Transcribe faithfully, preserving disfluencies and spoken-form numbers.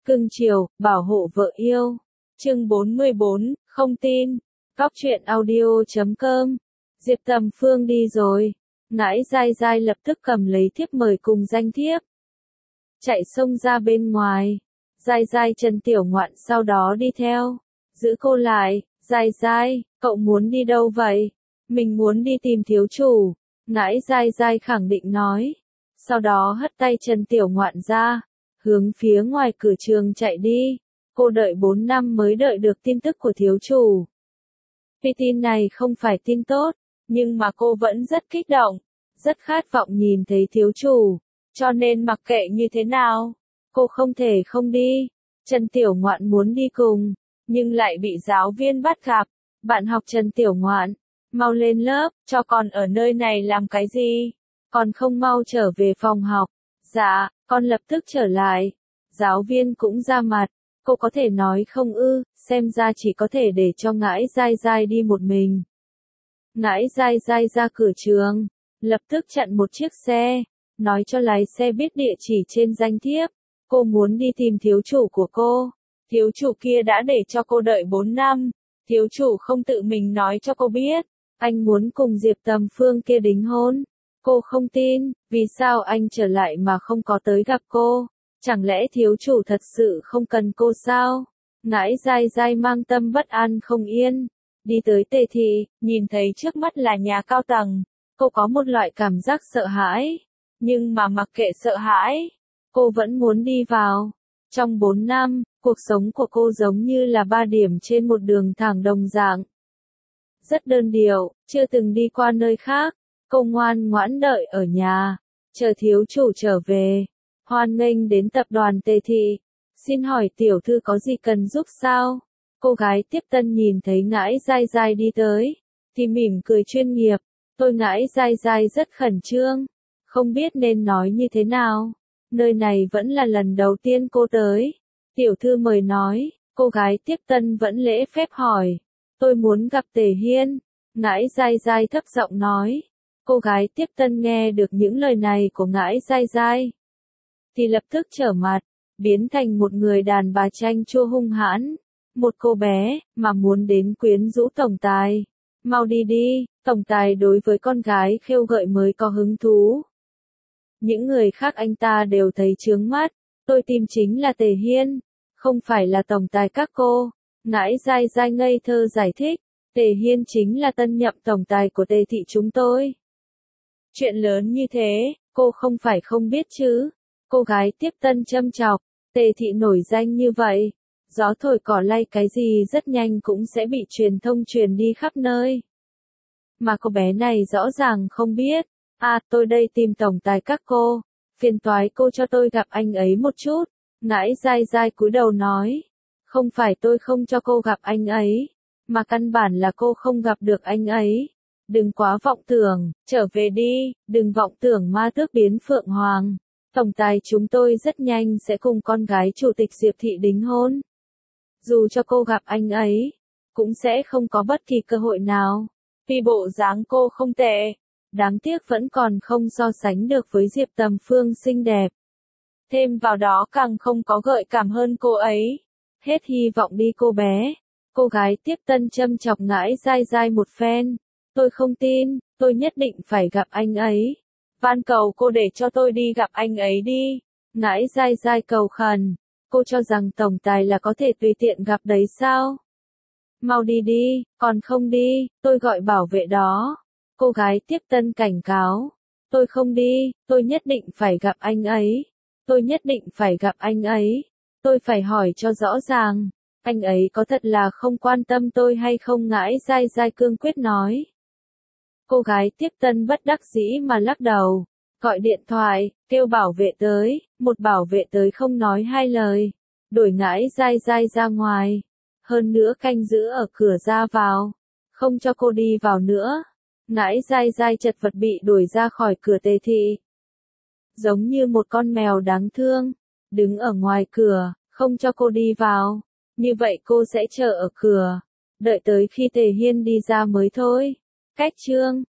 Cưng chiều, bảo hộ vợ yêu. Chương bốn mươi bốn, không tin. Cóc truyện audio chấm com. Diệp Tầm Phương đi rồi. Ngãi dai dai lập tức cầm lấy thiếp mời cùng danh thiếp. Chạy xông ra bên ngoài. Dai dai Trần Tiểu Ngoạn sau đó đi theo. Giữ cô lại. Dai dai, cậu muốn đi đâu vậy? Mình muốn đi tìm thiếu chủ. Ngãi dai dai khẳng định nói. Sau đó hất tay Trần Tiểu Ngoạn ra. Hướng phía ngoài cửa trường chạy đi. Cô đợi bốn năm mới đợi được tin tức của thiếu chủ. Tuy tin này không phải tin tốt, nhưng mà cô vẫn rất kích động, rất khát vọng nhìn thấy thiếu chủ, cho nên mặc kệ như thế nào, cô không thể không đi. Trần Tiểu Ngoạn muốn đi cùng, nhưng lại bị giáo viên bắt gặp. Bạn học Trần Tiểu Ngoạn, mau lên lớp, cho con ở nơi này làm cái gì? Con không mau trở về phòng học. Dạ, con lập tức trở lại. Giáo viên cũng ra mặt. Cô có thể nói không ư, xem ra chỉ có thể để cho Ngãi dai dai đi một mình. Ngãi dai dai ra cửa trường, lập tức chặn một chiếc xe, nói cho lái xe biết địa chỉ trên danh thiếp. Cô muốn đi tìm thiếu chủ của cô. Thiếu chủ kia đã để cho cô đợi bốn năm. Thiếu chủ không tự mình nói cho cô biết. Anh muốn cùng Diệp Tầm Phương kia đính hôn. Cô không tin, vì sao anh trở lại mà không có tới gặp cô? Chẳng lẽ thiếu chủ thật sự không cần cô sao? Ngãi dai dai mang tâm bất an không yên. Đi tới Tề Thị, nhìn thấy trước mắt là nhà cao tầng. Cô có một loại cảm giác sợ hãi. Nhưng mà mặc kệ sợ hãi, cô vẫn muốn đi vào. Trong bốn năm, cuộc sống của cô giống như là ba điểm trên một đường thẳng đồng dạng. Rất đơn điệu, chưa từng đi qua nơi khác. Cô ngoan ngoãn đợi ở nhà, chờ thiếu chủ trở về. Hoan nghênh đến tập đoàn Tề Thị. Xin hỏi tiểu thư có gì cần giúp sao? Cô gái tiếp tân nhìn thấy Ngãi dai dai đi tới, thì mỉm cười chuyên nghiệp. Tôi Ngãi dai dai rất khẩn trương, không biết nên nói như thế nào. Nơi này vẫn là lần đầu tiên cô tới. Tiểu thư mời nói, cô gái tiếp tân vẫn lễ phép hỏi. Tôi muốn gặp Tề Hiên. Ngãi dai dai thấp giọng nói. Cô gái tiếp tân nghe được những lời này của Ngãi dai dai, thì lập tức trở mặt, biến thành một người đàn bà chanh chua hung hãn. Một cô bé, mà muốn đến quyến rũ tổng tài. Mau đi đi, tổng tài đối với con gái khêu gợi mới có hứng thú. Những người khác anh ta đều thấy chướng mắt. Tôi tìm chính là Tề Hiên, không phải là tổng tài các cô. Ngãi dai dai ngây thơ giải thích. Tề Hiên chính là tân nhậm tổng tài của Tề Thị chúng tôi. Chuyện lớn như thế, cô không phải không biết chứ. Cô gái tiếp tân châm chọc. Tề Thị nổi danh như vậy, gió thổi cỏ lay cái gì rất nhanh cũng sẽ bị truyền thông truyền đi khắp nơi. Mà cô bé này rõ ràng không biết. À, tôi đây tìm tổng tài các cô. Phiền toái cô cho tôi gặp anh ấy một chút. Ngãi dai dai cúi đầu nói. Không phải tôi không cho cô gặp anh ấy, mà căn bản là cô không gặp được anh ấy. Đừng quá vọng tưởng, trở về đi, đừng vọng tưởng ma tước biến phượng hoàng. Tổng tài chúng tôi rất nhanh sẽ cùng con gái chủ tịch Diệp Thị đính hôn. Dù cho cô gặp anh ấy, cũng sẽ không có bất kỳ cơ hội nào. Vì bộ dáng cô không tệ, đáng tiếc vẫn còn không so sánh được với Diệp Tầm Phương xinh đẹp. Thêm vào đó càng không có gợi cảm hơn cô ấy. Hết hy vọng đi cô bé. Cô gái tiếp tân châm chọc Ngãi dai dai một phen. Tôi không tin, tôi nhất định phải gặp anh ấy. Van cầu cô để cho tôi đi gặp anh ấy đi. Ngãi dai dai cầu khẩn. Cô cho rằng tổng tài là có thể tùy tiện gặp đấy sao? Mau đi đi, còn không đi, tôi gọi bảo vệ đó. Cô gái tiếp tân cảnh cáo. Tôi không đi, tôi nhất định phải gặp anh ấy. Tôi nhất định phải gặp anh ấy. Tôi phải hỏi cho rõ ràng. Anh ấy có thật là không quan tâm tôi hay không? Ngãi dai dai cương quyết nói. Cô gái tiếp tân bất đắc dĩ mà lắc đầu. Gọi điện thoại, kêu bảo vệ tới. Một bảo vệ tới không nói hai lời, đuổi Ngãi dai dai ra ngoài. Hơn nữa canh giữ ở cửa ra vào, không cho cô đi vào nữa. Ngãi dai dai chật vật bị đuổi ra khỏi cửa Tề Thị. Giống như một con mèo đáng thương, đứng ở ngoài cửa, không cho cô đi vào. Như vậy cô sẽ chờ ở cửa, đợi tới khi Tề Hiên đi ra mới thôi. Cách chương